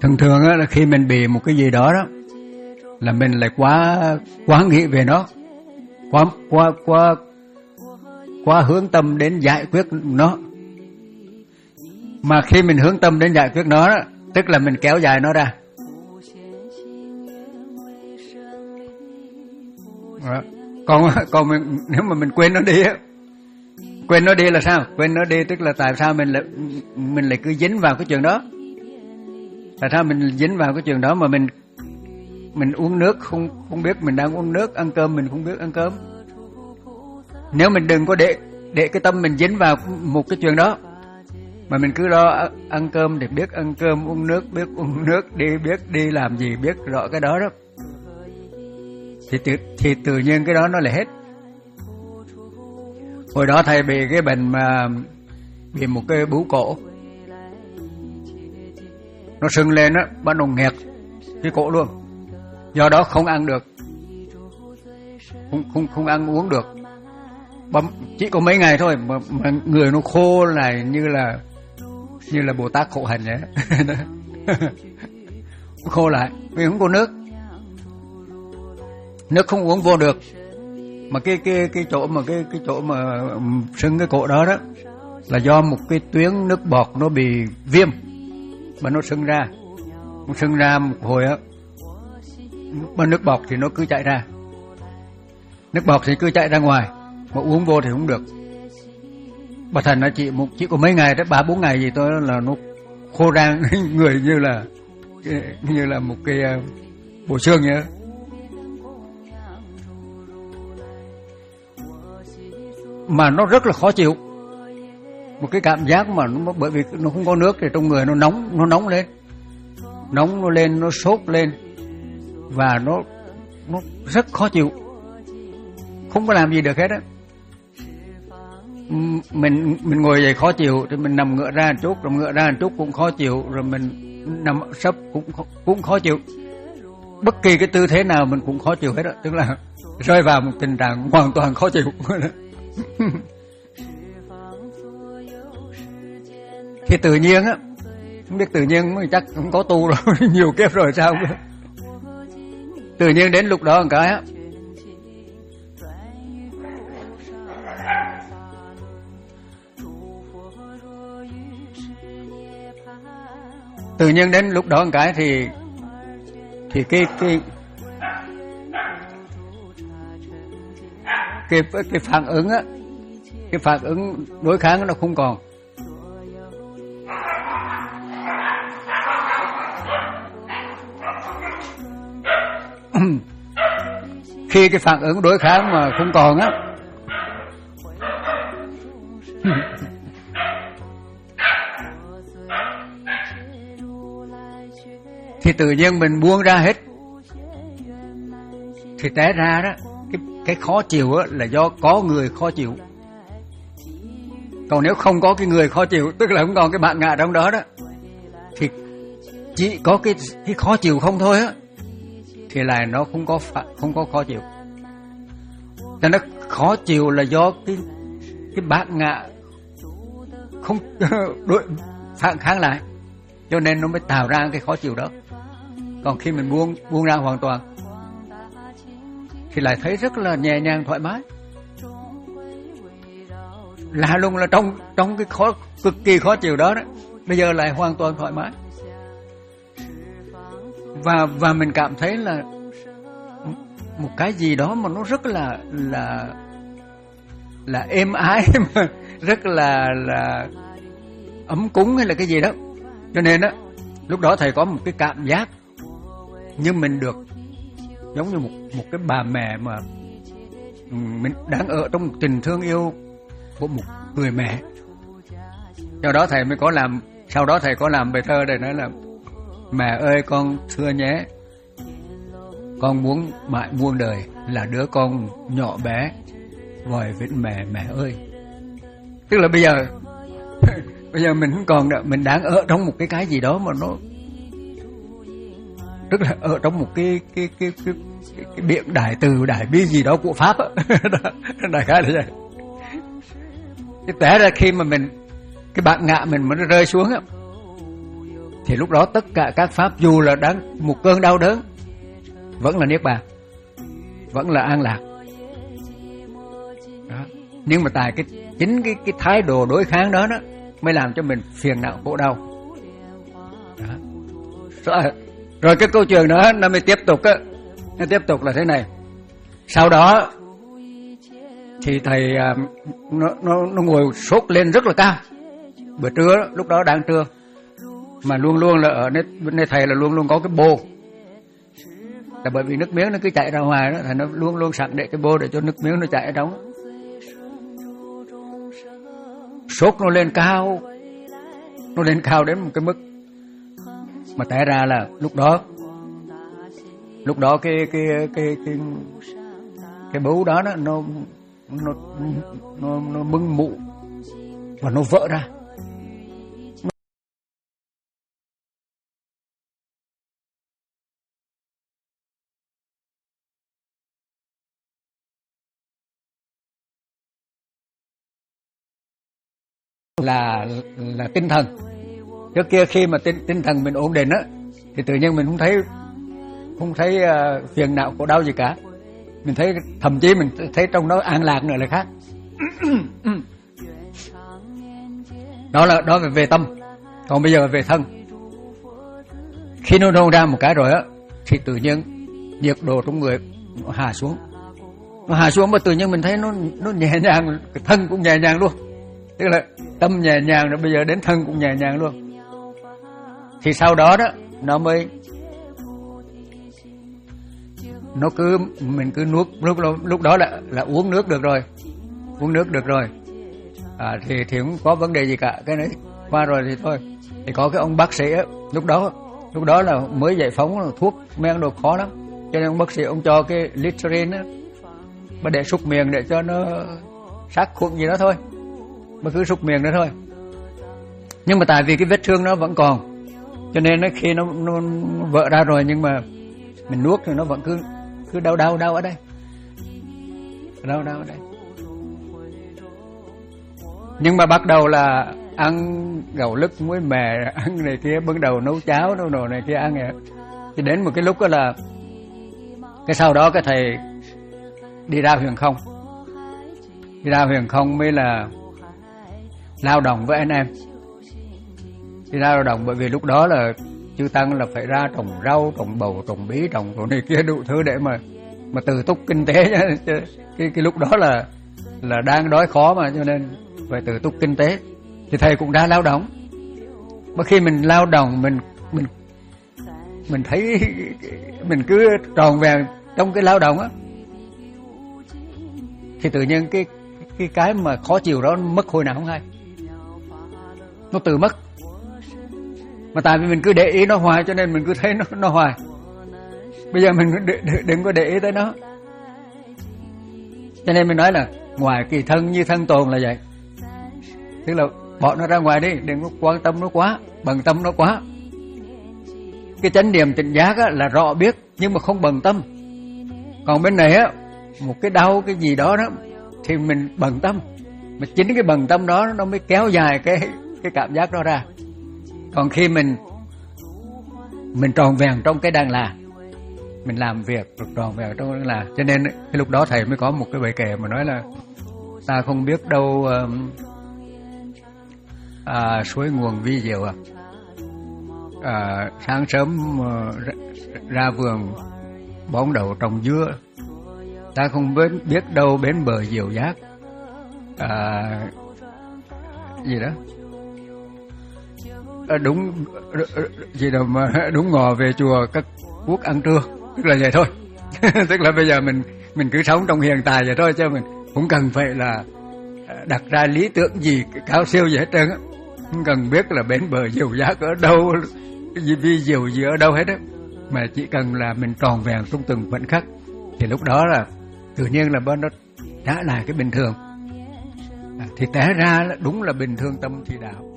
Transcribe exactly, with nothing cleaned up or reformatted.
Thường thường á, là khi mình bị một cái gì đó đó là mình lại quá quá nghĩ về nó, quá quá quá quá hướng tâm đến giải quyết nó. Mà khi mình hướng tâm đến giải quyết nó đó, tức là mình kéo dài nó ra. Đó. Còn còn mình, nếu mà mình quên nó đi á, quên nó đi là sao? Quên nó đi tức là tại sao mình lại mình lại cứ dính vào cái chuyện đó? Tại sao mình dính vào cái chuyện đó mà mình mình uống nước không không biết mình đang uống nước, ăn cơm mình không biết ăn cơm. Nếu mình đừng có để để cái tâm mình dính vào một cái chuyện đó, mà mình cứ lo ăn cơm để biết ăn cơm, uống nước biết uống nước, đi biết đi làm gì biết rõ cái đó đó, thì tự, thì tự nhiên cái đó nó lại hết. Hồi đó thầy bị cái bệnh mà bị một cái bướu cổ, nó sưng lên á, bắt đầu nghẹt cái cổ luôn. Do đó không ăn được, không không không ăn uống được. Bấm chỉ có mấy ngày thôi mà, mà người nó khô lại như là như là Bồ Tát khổ hạnh vậy. Khô lại vì không có nước, nước không uống vô được. Mà cái cái cái chỗ mà cái cái chỗ mà sưng cái cổ đó đó là do một cái tuyến nước bọt nó bị viêm mà nó sưng ra, nó sưng ra một hồi á, mà nước bọt thì nó cứ chạy ra, nước bọt thì cứ chạy ra ngoài, mà uống vô thì không được. Bà thần nó chỉ một chỉ có mấy ngày đấy, ba bốn ngày gì thôi là nó khô ra người như là như là một cái bộ xương vậy. Mà nó rất là khó chịu, một cái cảm giác mà nó bởi vì nó không có nước thì trong người nó nóng, nó nóng lên, nóng nó lên, nó sốt lên và nó nó rất khó chịu, không có làm gì được hết á. Mình mình ngồi dậy khó chịu thì mình nằm ngựa ra một chút, rồi ngựa ra một chút cũng khó chịu, rồi mình nằm sấp cũng cũng khó chịu. Bất kỳ cái tư thế nào mình cũng khó chịu hết á, tức là rơi vào một tình trạng hoàn toàn khó chịu. Thì tự nhiên á, không biết tự nhiên chắc cũng có tu rồi, nhiều kiếp rồi sao? Tự nhiên đến lúc đó một cái á, tự nhiên đến lúc đó một cái thì thì cái cái cái cái phản ứng á, cái phản ứng đối kháng nó không còn. Khi cái phản ứng đối kháng mà không còn á, thì tự nhiên mình buông ra hết. Thì té ra đó, cái, cái khó chịu á là do có người khó chịu. Còn nếu không có cái người khó chịu, tức là không còn cái bạn ngạ trong đó đó, thì chỉ có cái, cái khó chịu không thôi á, thì là nó không có không có khó chịu. Cho nó khó chịu là do cái cái bạn ngạ không đối phản kháng lại, cho nên nó mới tạo ra cái khó chịu đó. Còn khi mình buông buông ra hoàn toàn thì lại thấy rất là nhẹ nhàng thoải mái. Lạ lùng là trong trong cái khó cực kỳ khó chịu đó, đó bây giờ lại hoàn toàn thoải mái. Và và mình cảm thấy là một cái gì đó mà nó rất là là là êm ái, mà rất là là ấm cúng hay là cái gì đó. Cho nên á, lúc đó thầy có một cái cảm giác như mình được giống như một một cái bà mẹ mà mình đang ở trong một tình thương yêu của một người mẹ. Sau đó thầy mới có làm, sau đó thầy có làm bài thơ để nói là: mẹ ơi con thưa nhé, con muốn mãi muôn đời là đứa con nhỏ bé gọi với mẹ mẹ ơi. Tức là bây giờ bây giờ mình không còn nữa, mình đang ở trong một cái cái gì đó mà nó tức là ở trong một cái cái cái cái, cái, cái biện đại từ đại bi gì đó của Pháp á. Đại khái là vậy. Cái té ra khi mà mình cái bạn ngạ mình mà nó rơi xuống á, thì lúc đó tất cả các pháp dù là đang một cơn đau đớn vẫn là niết bàn, vẫn là an lạc. Đó. Nhưng mà tại cái chính cái cái thái độ đối kháng đó đó mới làm cho mình phiền não khổ đau. Đó. Rồi, rồi cái câu chuyện đó nó mới tiếp tục á, nó tiếp tục là thế này. Sau đó thì thầy nó nó nó ngồi sốt lên rất là cao. Bữa trưa lúc đó đang trưa mà luôn luôn là ở bên đây thầy là luôn luôn có cái bô. Là bởi vì nước miếng nó cứ chảy ra ngoài đó, thầy nó luôn luôn sẵn để cái bô để cho nước miếng nó chảy ở trong. Sốt nó lên cao, nó lên cao đến một cái mức mà té ra là lúc đó lúc đó cái cái cái cái cái bú đó nó nó nó nó, nó bưng mụ và nó vỡ ra. là là tinh thần. Trước kia khi mà tinh tinh thần mình ổn định á thì tự nhiên mình không thấy không thấy uh, phiền não khổ đau gì cả. Mình thấy thậm chí mình thấy trong đó an lạc nữa là khác. Đó là đó là về tâm. Còn bây giờ về thân. Khi nó nôn ra một cái rồi á thì tự nhiên nhiệt độ trong người nó hạ xuống. Nó hạ xuống mà tự nhiên mình thấy nó nó nhẹ nhàng, cái thân cũng nhẹ nhàng luôn. Tức là tâm nhẹ nhàng rồi bây giờ đến thân cũng nhẹ nhàng luôn. Thì sau đó đó nó mới nó cứ mình cứ nuốt lúc lúc đó là là uống nước được rồi, uống nước được rồi. À, thì thì không có vấn đề gì cả, cái này qua rồi thì thôi. Thì có cái ông bác sĩ á, lúc đó lúc đó là mới giải phóng là thuốc men đồ khó lắm, cho nên ông bác sĩ ông cho cái Listerine á, mà để súc miệng để cho nó sát khuẩn gì đó thôi, mà cứ súc miệng đó thôi. Nhưng mà tại vì cái vết thương nó vẫn còn, cho nên nó khi nó, nó vỡ ra rồi nhưng mà mình nuốt thì nó vẫn cứ cứ đau đau đau ở đây, đau đau ở đây. Nhưng mà bắt đầu là ăn gạo lứt muối mè, ăn này kia, bắt đầu nấu cháo nấu đồ này kia ăn vậy. Thì đến một cái lúc đó là cái sau đó cái thầy đi ra huyền không, đi ra huyền không mới là lao động với anh em. Đi ra lao động bởi vì lúc đó là chư tăng là phải ra trồng rau, trồng bầu, trồng bí, trồng đồ này kia đủ thứ để mà mà tự túc kinh tế nhá. Cái cái lúc đó là là đang đói khó mà, cho nên phải tự túc kinh tế. Thì thầy cũng đã lao động. Mà khi mình lao động mình mình mình thấy mình cứ tròn vẹn trong cái lao động á, thì tự nhiên cái cái cái mà khó chịu đó mất hồi nào không hay, nó tự mất. Mà tại vì mình cứ để ý nó hoài cho nên mình cứ thấy nó nó hoài. Bây giờ mình đừng, đừng có để ý tới nó. Cho nên mình nói là ngoài kỳ thân như thân tồn là vậy. Tức là bỏ nó ra ngoài đi, đừng có quan tâm nó quá, bận tâm nó quá. Cái chánh niệm tỉnh giác á, là rõ biết nhưng mà không bận tâm. Còn bên này á, một cái đau cái gì đó đó thì mình bận tâm. Mà chính cái bận tâm đó nó mới kéo dài cái cái cảm giác đó ra. Còn khi mình mình tròn vẹn trong cái đang là, mình làm việc được tròn vẹn trong đang là, cho nên cái lúc đó thầy mới có một cái bài kệ mà nói là ta không biết đâu à, suối nguồn vi diệu à, à sáng sớm ra, ra vườn bón đậu trồng dưa, ta không biết biết đâu bến bờ diệu giác à, gì đó. À, đúng gì đâu mà đúng ngò về chùa các quốc ăn trưa, tức là vậy thôi. Tức là bây giờ mình mình cứ sống trong hiện tại vậy thôi, chứ mình không cần phải là đặt ra lý tưởng gì cao siêu gì hết trơn á, không cần biết là bến bờ diệu giác ở đâu, gì vi diệu gì ở đâu hết á, mà chỉ cần là mình tròn vẹn trong từng khoảnh khắc thì lúc đó là tự nhiên là bên nó đã là cái bình thường. À, thì té ra là đúng là bình thường tâm thì đạo.